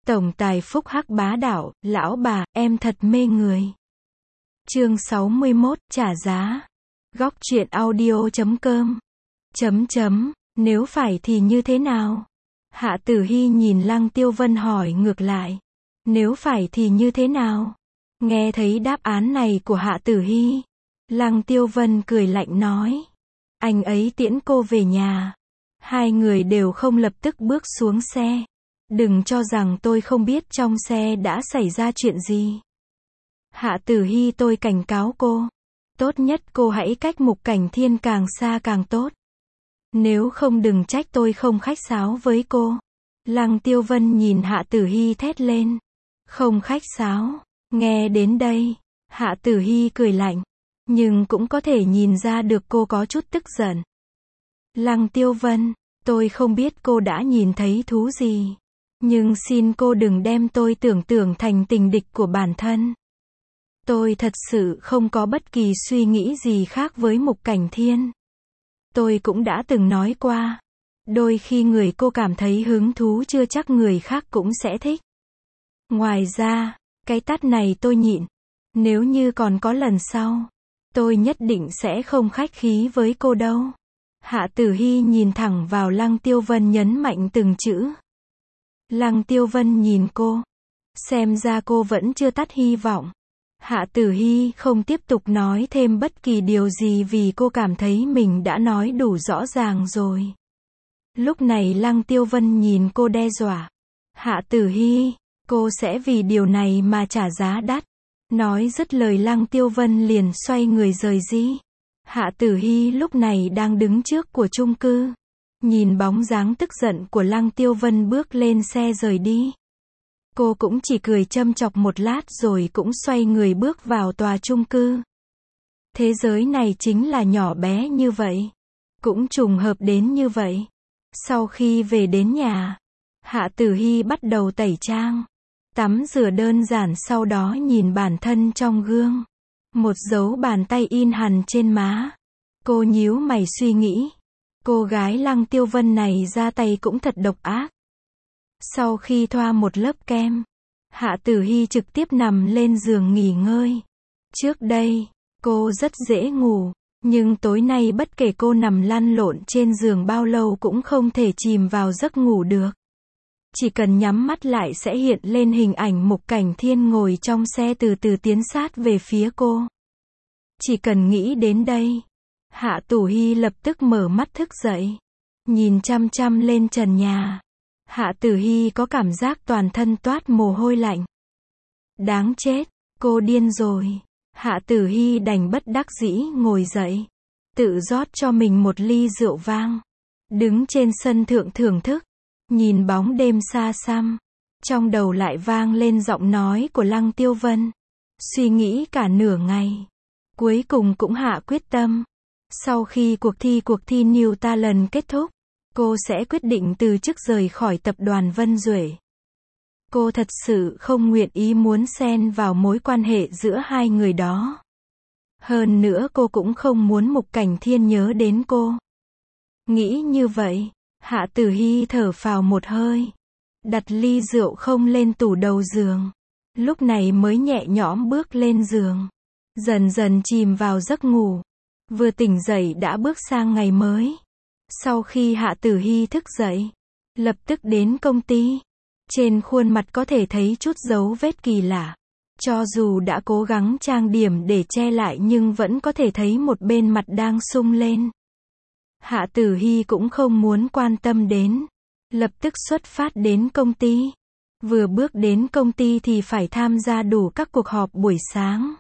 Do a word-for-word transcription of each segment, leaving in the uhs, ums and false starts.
Tổng tài phúc hắc bá đạo, lão bà, em thật mê người. Chương sáu mươi mốt, trả giá. Góc truyện audio chấm com. Chấm chấm, nếu phải thì như thế nào? Hạ Tử Hy nhìn Lăng Tiêu Vân hỏi ngược lại. Nếu phải thì như thế nào? Nghe thấy đáp án này của Hạ Tử Hy, Lăng Tiêu Vân cười lạnh nói. Anh ấy tiễn cô về nhà. Hai người đều không lập tức bước xuống xe. Đừng cho rằng tôi không biết trong xe đã xảy ra chuyện gì. Hạ Tử Hy, tôi cảnh cáo cô. Tốt nhất cô hãy cách Mục Cảnh Thiên càng xa càng tốt. Nếu không đừng trách tôi không khách sáo với cô. Lăng Tiêu Vân nhìn Hạ Tử Hy thét lên. Không khách sáo. Nghe đến đây, Hạ Tử Hy cười lạnh. Nhưng cũng có thể nhìn ra được cô có chút tức giận. Lăng Tiêu Vân, tôi không biết cô đã nhìn thấy thú gì. Nhưng xin cô đừng đem tôi tưởng tượng thành tình địch của bản thân. Tôi thật sự không có bất kỳ suy nghĩ gì khác với Mục Cảnh Thiên. Tôi cũng đã từng nói qua. Đôi khi người cô cảm thấy hứng thú chưa chắc người khác cũng sẽ thích. Ngoài ra, cái tát này tôi nhịn. Nếu như còn có lần sau, tôi nhất định sẽ không khách khí với cô đâu. Hạ Tử Hy nhìn thẳng vào Lăng Tiêu Vân nhấn mạnh từng chữ. Lăng Tiêu Vân nhìn cô. Xem ra cô vẫn chưa tắt hy vọng. Hạ Tử Hy không tiếp tục nói thêm bất kỳ điều gì vì cô cảm thấy mình đã nói đủ rõ ràng rồi. Lúc này Lăng Tiêu Vân nhìn cô đe dọa. Hạ Tử Hy, cô sẽ vì điều này mà trả giá đắt. Nói dứt lời Lăng Tiêu Vân liền xoay người rời đi. Hạ Tử Hy lúc này đang đứng trước của chung cư. Nhìn bóng dáng tức giận của Lăng Tiêu Vân bước lên xe rời đi. Cô cũng chỉ cười châm chọc một lát rồi cũng xoay người bước vào tòa chung cư. Thế giới này chính là nhỏ bé như vậy. Cũng trùng hợp đến như vậy. Sau khi về đến nhà, Hạ Tử Hy bắt đầu tẩy trang. Tắm rửa đơn giản, sau đó nhìn bản thân trong gương. Một dấu bàn tay in hằn trên má. Cô nhíu mày suy nghĩ. Cô gái Lăng Tiêu Vân này ra tay cũng thật độc ác. Sau khi thoa một lớp kem, Hạ Tử Hy trực tiếp nằm lên giường nghỉ ngơi. Trước đây, cô rất dễ ngủ. Nhưng tối nay bất kể cô nằm lăn lộn trên giường bao lâu cũng không thể chìm vào giấc ngủ được. Chỉ cần nhắm mắt lại sẽ hiện lên hình ảnh Mục Cảnh Thiên ngồi trong xe từ từ tiến sát về phía cô. Chỉ cần nghĩ đến đây, Hạ Tử Hy lập tức mở mắt thức dậy. Nhìn chăm chăm lên trần nhà. Hạ Tử Hy có cảm giác toàn thân toát mồ hôi lạnh. Đáng chết, cô điên rồi. Hạ Tử Hy đành bất đắc dĩ ngồi dậy. Tự rót cho mình một ly rượu vang. Đứng trên sân thượng thưởng thức. Nhìn bóng đêm xa xăm. Trong đầu lại vang lên giọng nói của Lăng Tiêu Vân. Suy nghĩ cả nửa ngày. Cuối cùng cũng hạ quyết tâm. Sau khi cuộc thi cuộc thi New Talent kết thúc, cô sẽ quyết định từ chức rời khỏi tập đoàn Vân Duệ. Cô thật sự không nguyện ý muốn xen vào mối quan hệ giữa hai người đó. Hơn nữa cô cũng không muốn Mục Cảnh Thiên nhớ đến cô. Nghĩ như vậy, Hạ Tử Hy thở phào một hơi. Đặt ly rượu không lên tủ đầu giường. Lúc này mới nhẹ nhõm bước lên giường. Dần dần chìm vào giấc ngủ. Vừa tỉnh dậy đã bước sang ngày mới. Sau khi Hạ Tử Hy thức dậy, lập tức đến công ty. Trên khuôn mặt có thể thấy chút dấu vết kỳ lạ. Cho dù đã cố gắng trang điểm để che lại nhưng vẫn có thể thấy một bên mặt đang sung lên. Hạ Tử Hy cũng không muốn quan tâm đến. Lập tức xuất phát đến công ty. Vừa bước đến công ty thì phải tham gia đủ các cuộc họp buổi sáng.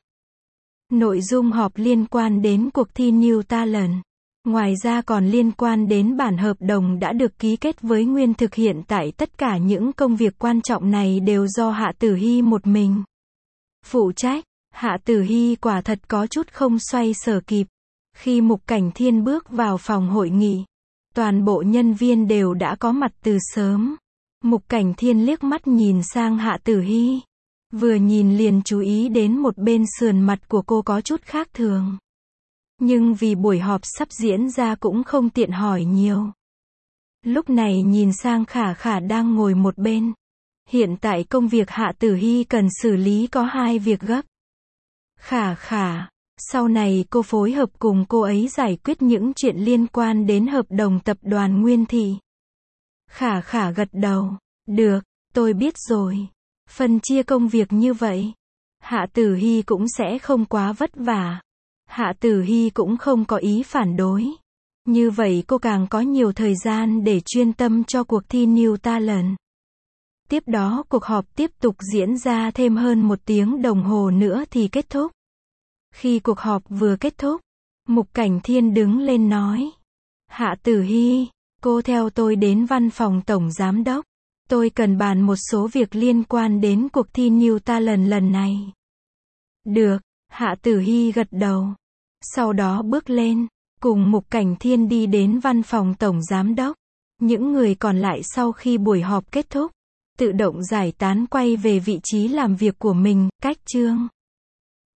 Nội dung họp liên quan đến cuộc thi New Talent. Ngoài ra còn liên quan đến bản hợp đồng đã được ký kết với Nguyên Thực. Hiện tại tất cả những công việc quan trọng này đều do Hạ Tử Hy một mình phụ trách. Hạ Tử Hy quả thật có chút không xoay sở kịp. Khi Mục Cảnh Thiên bước vào phòng hội nghị, toàn bộ nhân viên đều đã có mặt từ sớm. Mục Cảnh Thiên liếc mắt nhìn sang Hạ Tử Hy. Vừa nhìn liền chú ý đến một bên sườn mặt của cô có chút khác thường. Nhưng vì buổi họp sắp diễn ra cũng không tiện hỏi nhiều. Lúc này nhìn sang Khả Khả đang ngồi một bên. Hiện tại công việc Hạ Tử Hy cần xử lý có hai việc gấp. Khả khả, sau này cô phối hợp cùng cô ấy giải quyết những chuyện liên quan đến hợp đồng tập đoàn Nguyên Thị. Khả khả gật đầu. Được, tôi biết rồi. Phân chia công việc như vậy, Hạ Tử Hy cũng sẽ không quá vất vả. Hạ Tử Hy cũng không có ý phản đối. Như vậy cô càng có nhiều thời gian để chuyên tâm cho cuộc thi New Talent. Tiếp đó cuộc họp tiếp tục diễn ra thêm hơn một tiếng đồng hồ nữa thì kết thúc. Khi cuộc họp vừa kết thúc, Mục Cảnh Thiên đứng lên nói. Hạ Tử Hy, cô theo tôi đến văn phòng tổng giám đốc. Tôi cần bàn một số việc liên quan đến cuộc thi New Talent lần này. Được, Hạ Tử Hy gật đầu. Sau đó bước lên, cùng Mục Cảnh Thiên đi đến văn phòng tổng giám đốc. Những người còn lại sau khi buổi họp kết thúc, tự động giải tán quay về vị trí làm việc của mình, cách chương.